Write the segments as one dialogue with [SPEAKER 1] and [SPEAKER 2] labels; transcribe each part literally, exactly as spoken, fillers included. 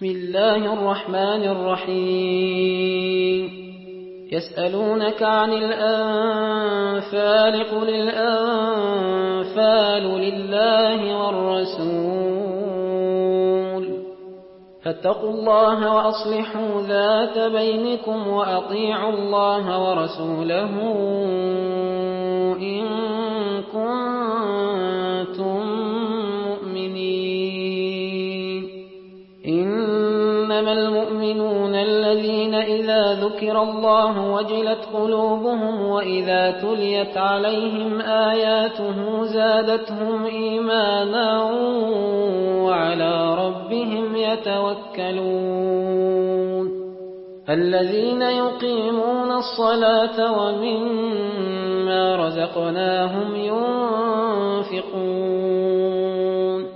[SPEAKER 1] بسم الله الرحمن الرحيم يسألونك عن الأنفال قل الأنفال لله والرسول فاتقوا الله وأصلحوا ذات بينكم وأطيعوا الله ورسوله إن كنتم مؤمنين إنما المؤمنون الذين إذا ذكر الله وجلت قلوبهم وإذا تليت عليهم آياته زادتهم إيمانا وعلى ربهم يتوكلون الذين يقيمون الصلاة ومما رزقناهم ينفقون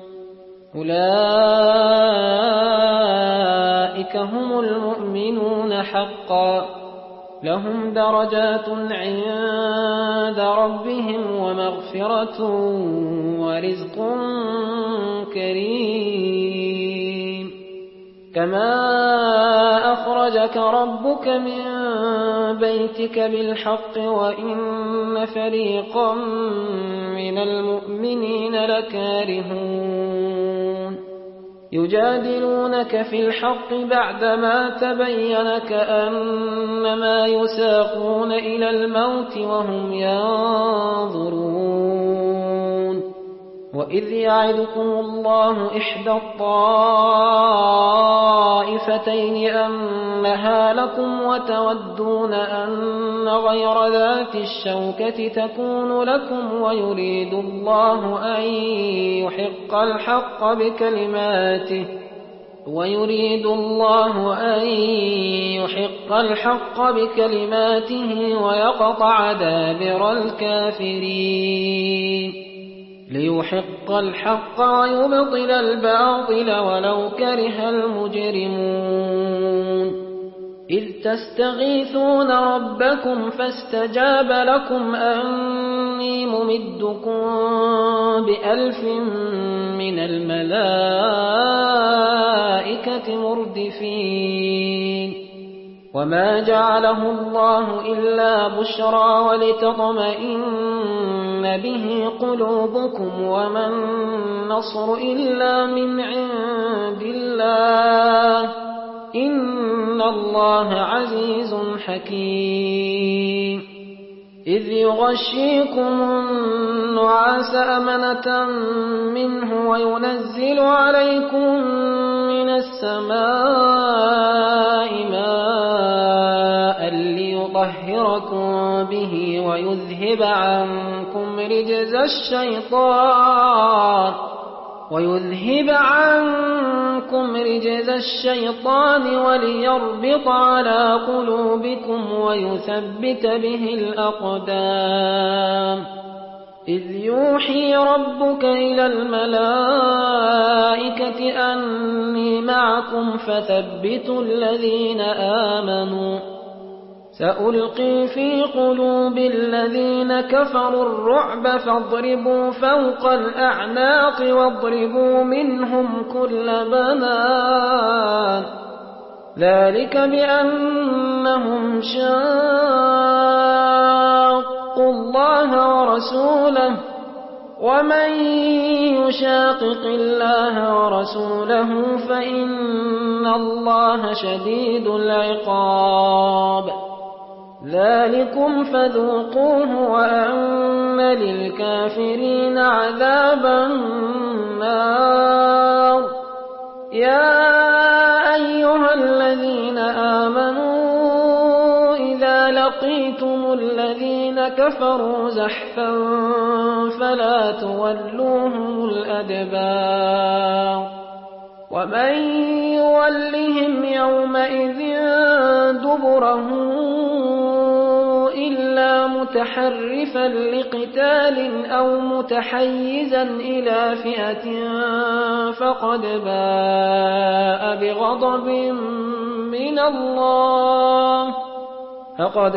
[SPEAKER 1] أولئك هم المؤمنون حقا لهم درجات عند ربهم ومغفرة ورزق كريم كما أخرجك ربك من بيتك بالحق وإن فريقا من المؤمنين لكارهون يجادلونك في الحق بعدما تبين كأنما يساقون إلى الموت وهم ينظرون وإذ يعدكم الله إحدى الطائفتين أنها لكم وتودون أن غير ذات الشوكة تكون لكم ويريد الله أن يحق الحق بكلماته ويريد الله أن يحق الحق بكلماته ويقطع دابر الكافرين ليحق الحق ويبطل الباطل ولو كره المجرمون إذ تستغيثون ربكم فاستجاب لكم أني ممدكم بألف من الملائكة مردفين وما جعله الله إلا بشرى ولتطمئن به قلوبكم وما النصر إلا من عند الله إن الله عزيز حكيم إذ يغشيكم النعاس أمنة منه وينزل عليكم من السماء ماء ليطهركم به ويذهب عنكم رجز الشيطان ويذهب عنكم رجز الشيطان وليربط على قلوبكم ويثبت به الأقدام إذ يوحي ربك إلى الملائكة أني معكم فثبتوا الذين آمنوا سألقي في قلوب الذين كفروا الرعب فاضربوا فوق الأعناق واضربوا منهم كل بنان ذلك بأنهم شاقوا الله ورسوله ومن يشاقق الله ورسوله فإن الله شديد العقاب ذلكم فذوقوه وأن للكافرين عذاب النار يا أيها الذين آمنوا إذا لقيتم الذين كفروا زحفا فلا تولوهم الأدبار ومن يولهم يومئذ دبره إلا متحرفا لقتال أو متحيزا إلى فئة فقد باء بغضب من الله فقد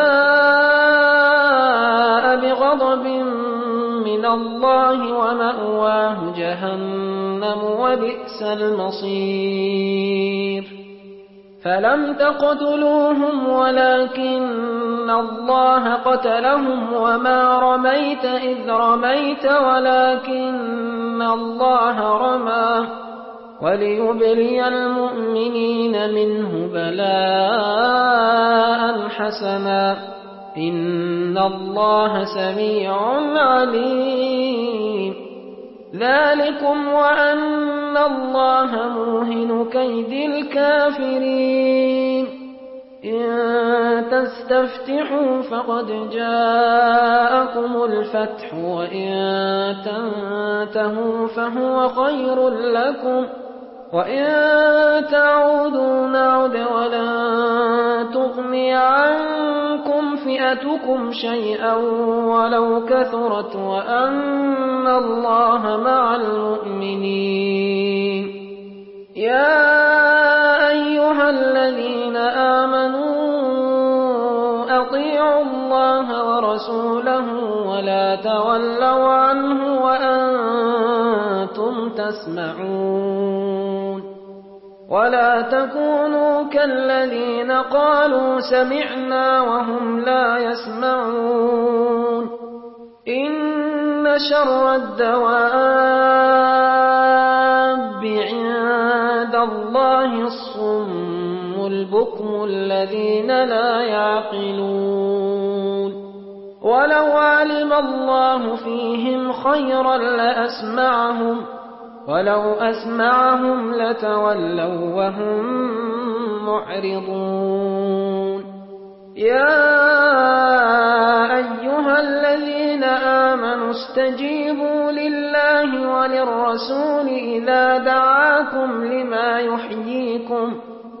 [SPEAKER 1] باء بغضب من الله ومأواه جهنم وبئس المصير فلم تقتلوهم ولكن الله قتلهم وما رميت إذ رميت ولكن الله رمى وليبلي المؤمنين منه بلاء حسنا إن الله سميع عليم ذلكم وأن الله موهن كيد الكافرين إن تستفتحوا فقد جاءكم الفتح وإن تنتهوا فهو خير لكم وإن تعودوا نعد ولن تغني عنكم فئتكم شيئا ولو كثرت وأن الله مع المؤمنين يا أيها الذين آمنوا أطيعوا الله ورسوله ولا تولوا عنه وأنتم تسمعون ولا تكونوا كالذين قالوا سمعنا وهم لا يسمعون إن شر الدواب عند الله الصم البكم الذين لا يعقلون ولو علم الله فيهم خيرا لأسمعهم ولو أسمعهم لتولوا وهم معرضون يا أيها الذين آمنوا استجيبوا لله وللرسول إذا دعاكم لما يحييكم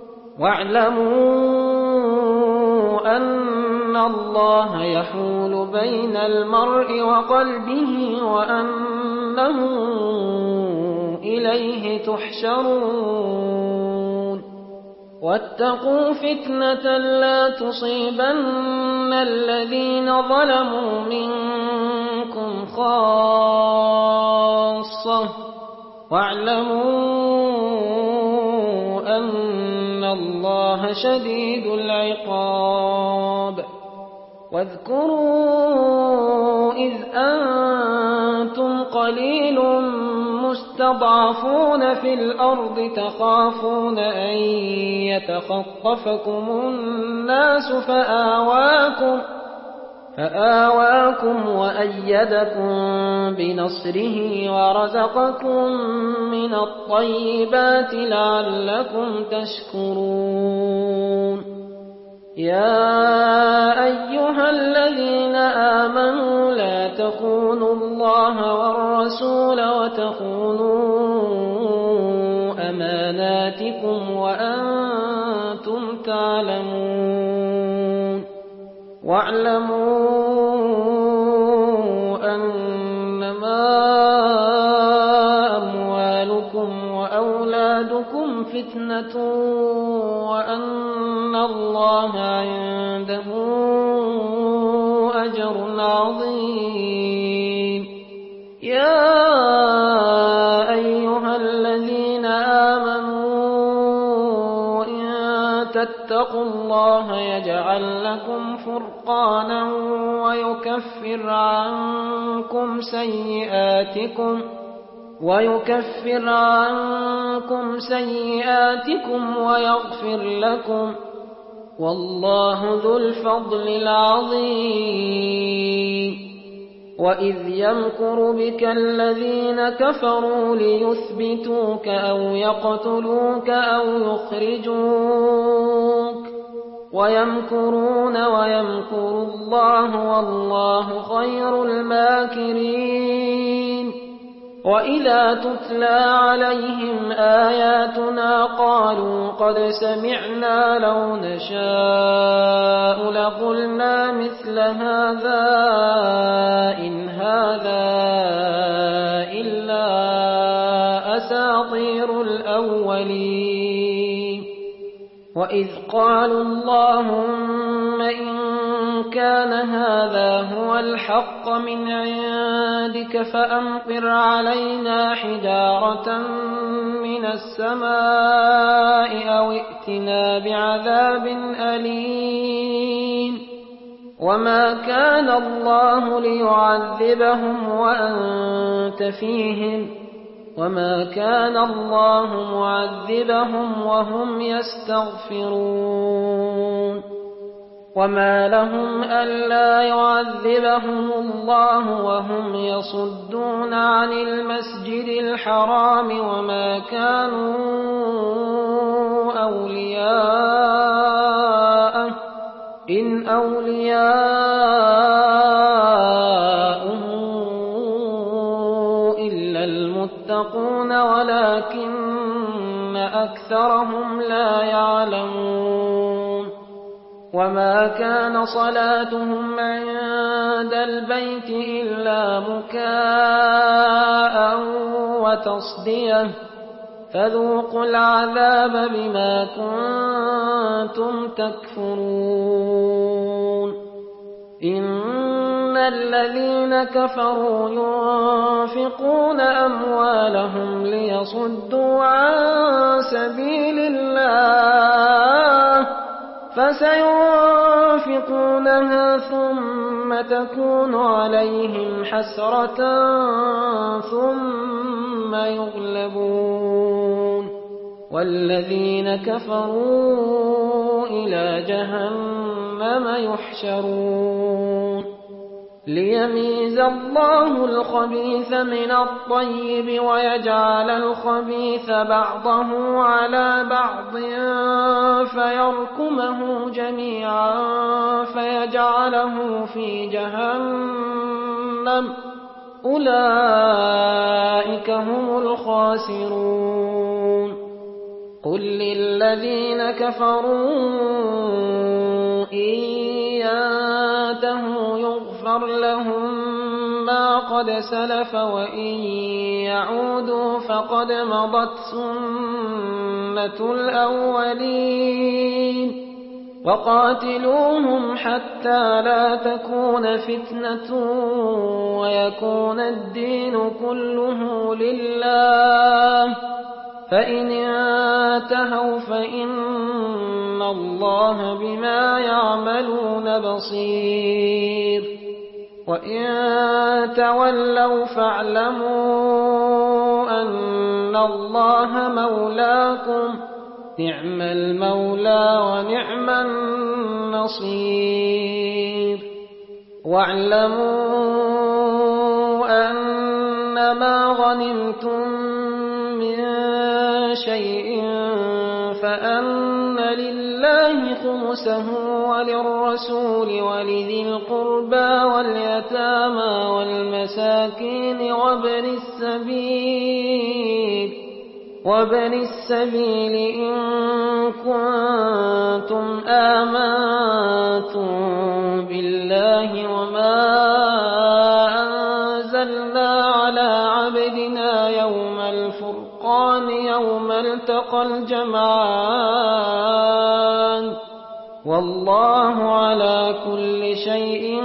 [SPEAKER 1] واعلموا أن الله يحول بين المرء وقلبه وأنه إليه تحشرون واتقوا فتنة لا تصيبن الذين ظلموا منكم خاصة واعلموا أن الله شديد العقاب واذكروا إذ أنتم قليل مستضعفون في الأرض تخافون أن يتخطفكم الناس فآواكم فآواكم وأيدكم بنصره ورزقكم من الطيبات لعلكم تشكرون يا أيها الذين آمنوا لا تخونوا الله والرسول وتخونوا أماناتكم وأنتم تعلمون واعلموا أنما أموالكم وأولادكم فتنة وأن الله عنده أجر عظيم يا أيها الذين آمنوا إن تتقوا الله يجعل لكم فرقانا ويكفر عنكم سيئاتكم ويكفر عنكم سيئاتكم ويغفر لكم والله ذو الفضل العظيم وإذ يمكر بك الذين كفروا ليثبتوك أو يقتلوك أو يخرجوك ويمكرون ويمكر الله والله خير الماكرين وإذا تتلى عليهم آياتنا قالوا قد سمعنا لو نشاء لقلنا مثل هذا إن هذا إلا أساطير الأولين وإذ قالوا اللهم إن كان هذا هو الحق من عندك فأمطر علينا حجارة من السماء أو ائتنا بعذاب أليم وما كان الله ليعذبهم وأنت فيهم وما كان الله معذبهم وهم يستغفرون وما لهم ألا يعذبهم الله وهم يصدون عن المسجد الحرام وما كانوا أولياءه إن أولياؤه إلا المتقون ولكن أكثرهم لا يعلمون وما كان صلاتهم عند البيت إلا مكاء وتصدية فذوقوا العذاب بما كنتم تكفرون إن الذين كفروا ينفقون أموالهم ليصدوا عن سبيل الله فسينفقونها ثم تكون عليهم حسرة ثم يغلبون والذين كفروا إلى جهنم يحشرون ليميز الله الخبيث من الطيب ويجعل الخبيث بعضه على بعض فيركمه جميعا فيجعله في جهنم أولئك هم الخاسرون قل للذين كفروا إن ينتهوا يغفر لهم ما قد سلف وإن يعودوا فقد مضت سنة الأولين وقاتلوهم حتى لا تكون فتنة ويكون الدين كله لله فإن انتهوا فإن الله بما يعملون بصير وإن تولوا فاعلموا أن الله مولاكم نعم المولى ونعم النصير واعلموا أنما غنمتم من شيء فأن لله خمسه وللرسول ولذي القربى واليتامى والمساكين وابن السبيل وابن السبيل إن كنتم آمنتم بالله وما أنزلنا على عبدنا يوم الفرقان يوم التقى الجمعان والله على كل شيء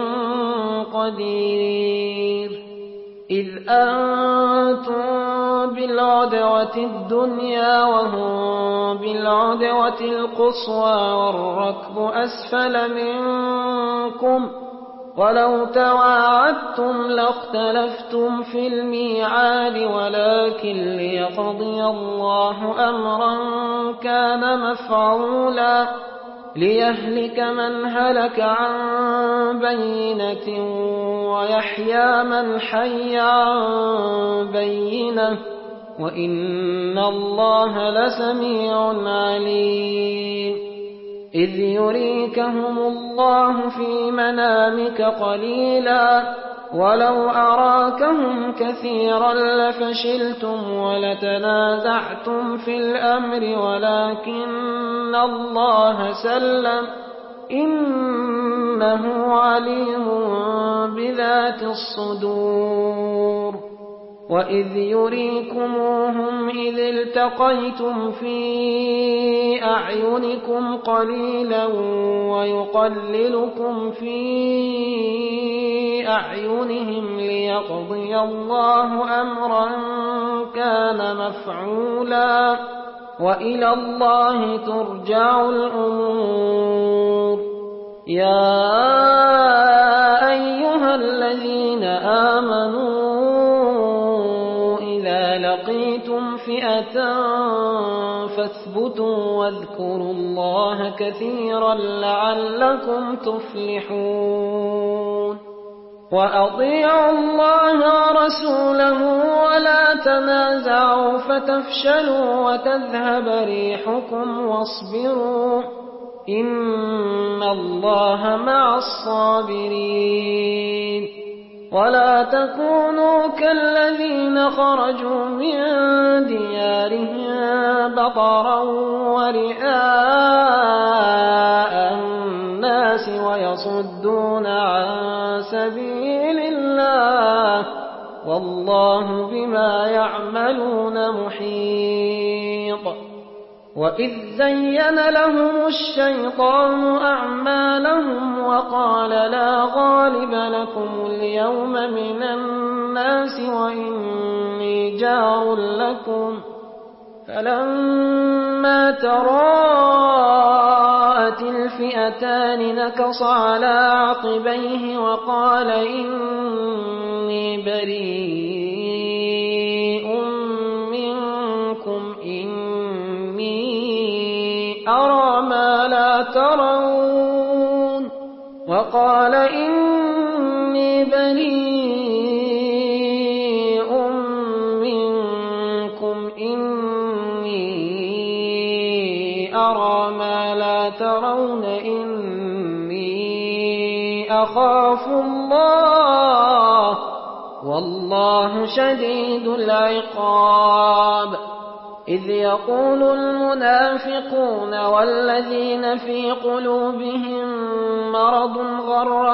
[SPEAKER 1] قدير إذ أنتم بالعدوة الدنيا وهم بالعدوة القصوى والركب أسفل منكم ولو تواعدتم لاختلفتم في الميعاد ولكن ليقضي الله أمرا كان مفعولا ليهلك من هلك عن بينة ويحيى من حي عن بينة وإن الله لسميع عليم إذ يريكهم الله في منامك قليلا ولو أراكهم كثيرا لفشلتم ولتنازعتم في الأمر ولكن الله سلم إنه عليم بذات الصدور وإذ يريكموهم إذ التقيتم في أعينكم قليلا ويقللكم في أعينهم ليقضي الله أمرا كان مفعولا وإلى الله ترجع الأمور. يا أيها الذين آمنوا إذا لقيتم فئة فاثبتوا واذكروا الله كثيرا لعلكم تفلحون. وأطيعوا الله ورسوله ولا تنازعوا فتفشلوا وتذهب ريحكم واصبروا إن الله مع الصابرين. ولا تكونوا كالذين خرجوا من ديارهم بطرا ورئاء الناس ويصدون عن سبيل الله والله بما يعملون محيط. وإذ زين لهم الشيطان أعمالهم وقال لا غالب لكم اليوم من الناس وإني جار لكم فلما تراءت الفئتان نكص على عقبيه وقال إني بريء منكم إني أرى ما لا ترون وقال إني بريء منكم إني أرى ما لا ترون إني أخاف الله والله شديد العقاب. إذ يقول المنافقون والذين في قلوبهم مرض غر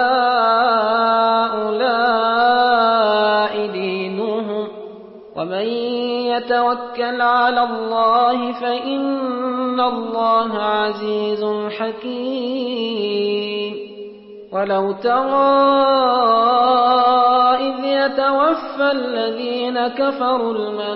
[SPEAKER 1] هؤلاء دينهم ومن يتوكل على الله فإن الله عزيز حكيم. ولو ترى إذ يتوفى الذين كفروا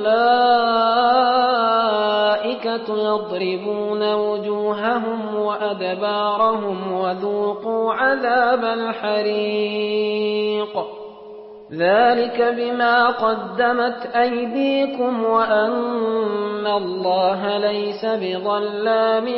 [SPEAKER 1] الملائكة يضربون وجوههم وأدبارهم وذوقوا عذاب الحريق ذلك بما قدمت أيديكم وأن الله ليس بظلام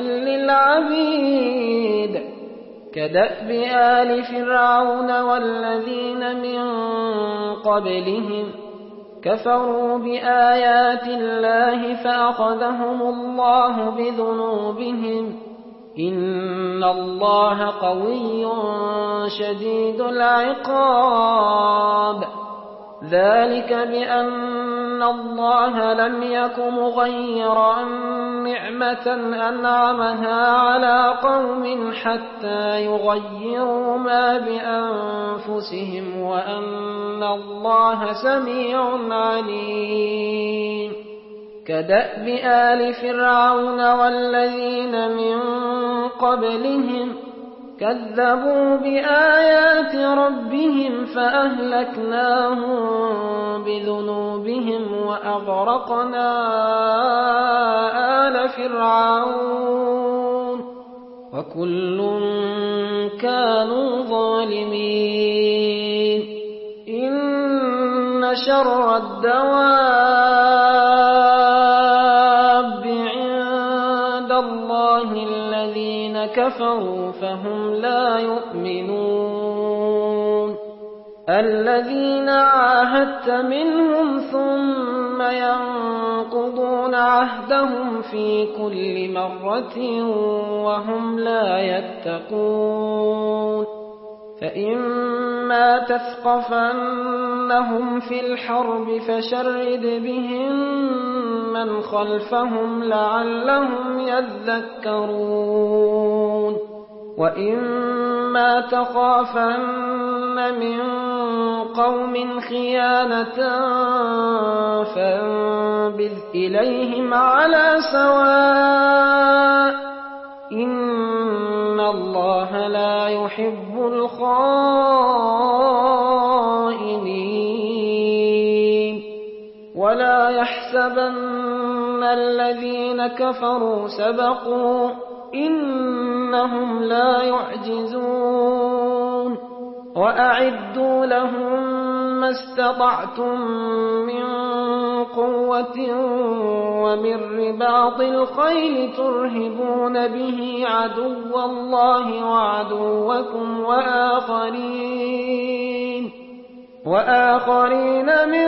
[SPEAKER 1] للعبيد. كدأب آل فرعون والذين من قبلهم كفروا بآيات الله فأخذهم الله بذنوبهم إن الله قوي شديد العقاب. ذلك بأن الله لم يك مغيرا نعمة أنعمها على قوم حتى يغيروا ما بأنفسهم وأن الله سميع عليم. كدأب آل فرعون والذين من قبلهم كذبوا بآيات ربهم فأهلكناهم بذنوبهم وأغرقنا آل فرعون وكل كانوا ظالمين. إن شر الدواب عند الله الذين كفروا فهم لا يؤمنون. الذين عاهدت منهم ثم ينقضون عهدهم في كل مرة وهم لا يتقون. فإما تثقفنهم في الحرب فشرد بهم من خلفهم لعلهم يذكرون. وإما تخافن من قوم خيانة فانبذ إليهم على سواء إن الله لا يحب الخائنين. ولا يحسبن الذين كفروا سبقوا إنهم لا يعجزون وأعدوا لهم ما استطعتم من قوة ومن رباط الخيل ترهبون به عدو الله وعدوكم وآخرين وآخرين من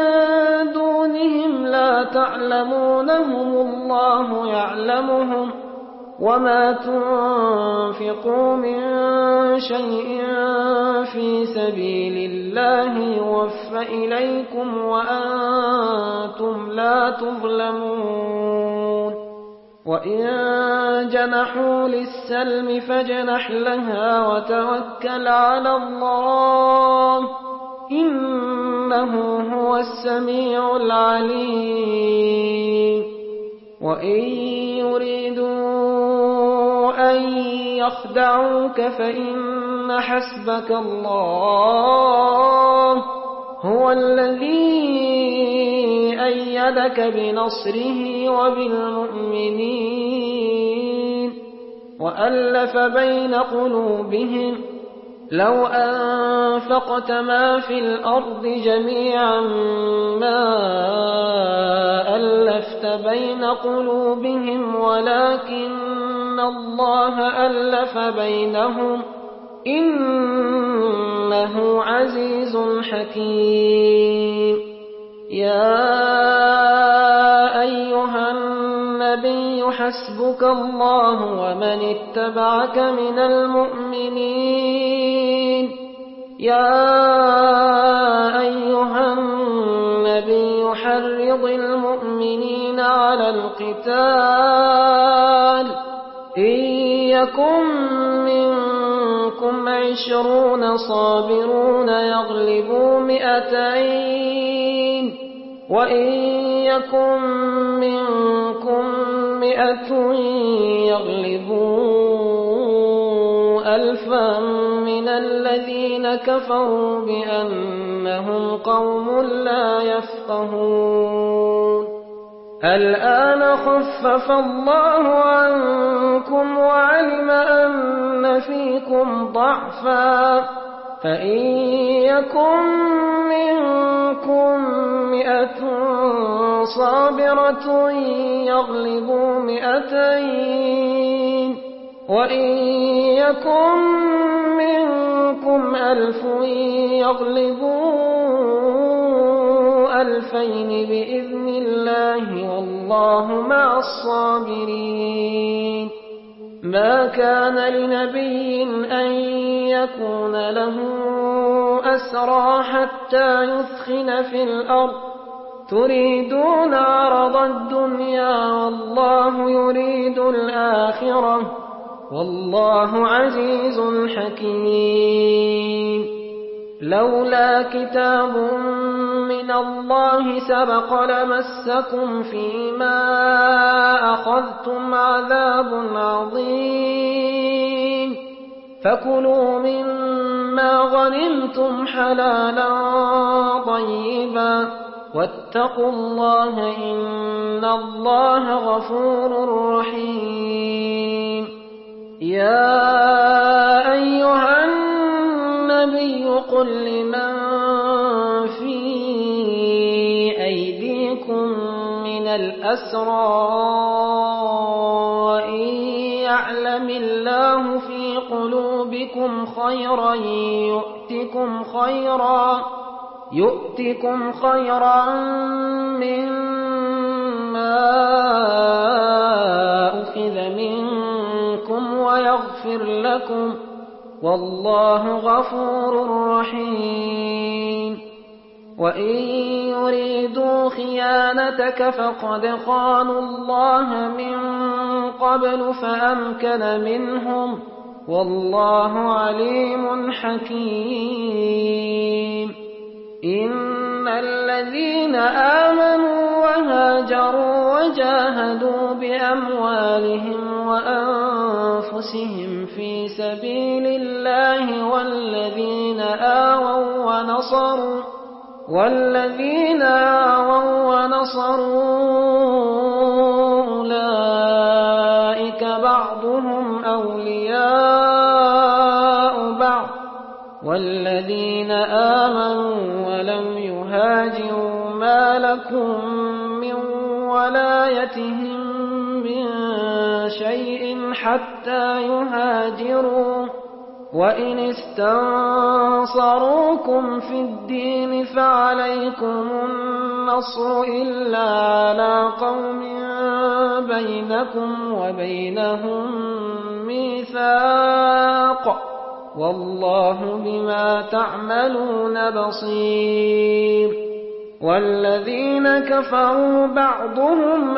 [SPEAKER 1] دونهم لا تعلمونهم الله يعلمهم وما تنفقوا من شيء في سبيل الله يوفى إليكم وأنتم لا تظلمون وإن جنحوا للسلم فاجنح لها وتوكل على الله إنه هو السميع العليم وإن يريدوا أن يخدعوك فإن حسبك الله هو الذي أيدك بنصره وبالمؤمنين وألف بين قلوبهم لو أنفقت ما في الأرض جميعا ما ألفت بين قلوبهم ولكن الله ألف بينهم إنه عزيز حكيم يا أيها النبي حسبك الله ومن اتبعك من المؤمنين يا أيها النبي حرض المؤمنين على القتال إن يكن منكم عشرون صابرون يغلبوا مئتين وإن يكن منكم مئة يغلبوا ألفا من الذين كفروا بأنهم قوم لا يفقهون الآن خفف الله عنكم وعلم أن فيكم ضعفا فإن يكن منكم مئة صابرة يغلبوا مئتين وإن يكن منكم ألف يغلبوا ألفين بإذن الله والله مع الصابرين ما كان لنبي أن يكون له أسرى حتى يثخن في الأرض تريدون عرض الدنيا والله يريد الآخرة والله عزيز حكيم لولا كتاب من الله سبق لمسكم فيما أخذتم عذاب عظيم فكلوا مما غنمتم حلالا طيبا واتقوا الله إن الله غفور رحيم يا أيها النبي قل لمن في أيديكم من الأسرى إن يعلم الله في قلوبكم خيرا يؤتكم خيرا يؤتكم خيرا مما أخذ منكم ويغفر لكم والله غفور رحيم وإن يريدوا خيانتك فقد خانوا الله من قبل فأمكن منهم والله عليم حكيم إن الذين آمنوا وهاجروا وجاهدوا بأموالهم وأنفسهم في سبيل الله والذين آووا ونصروا والذين آووا ونصروا بعضهم أولياء بعض والذين آمنوا ولم يهاجروا ما لكم من ولايتهم من شيء حتى يهاجروا وإن استنصروكم في الدين فعليكم النصر إلا على قوم بينكم وبينهم ميثاق والله بما تعملون بصير والذين كفروا بعضهم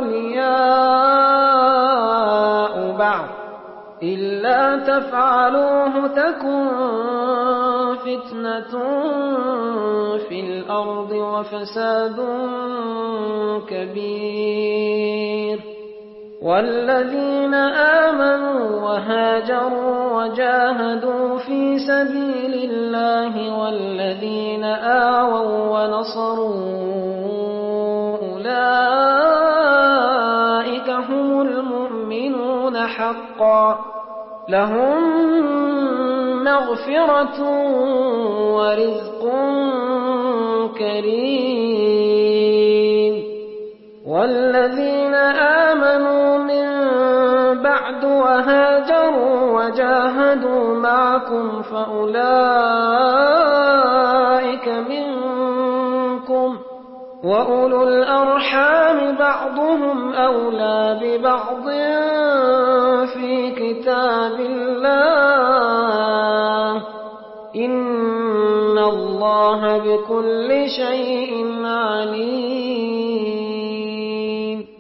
[SPEAKER 1] أولياء بعض إلا تفعلوه تكن فتنة في الأرض وفساد كبير والذين آمنوا وهاجروا وجاهدوا في سبيل الله والذين آووا ونصروا أولئك هم المؤمنون حقا لهم مغفرة ورزق كريم والذين آمنوا من بعد وهاجروا وجاهدوا معكم فأولئك منكم وأولو الأرحام بعضهم أولى ببعض في كتاب الله إن الله بكل شيء عليم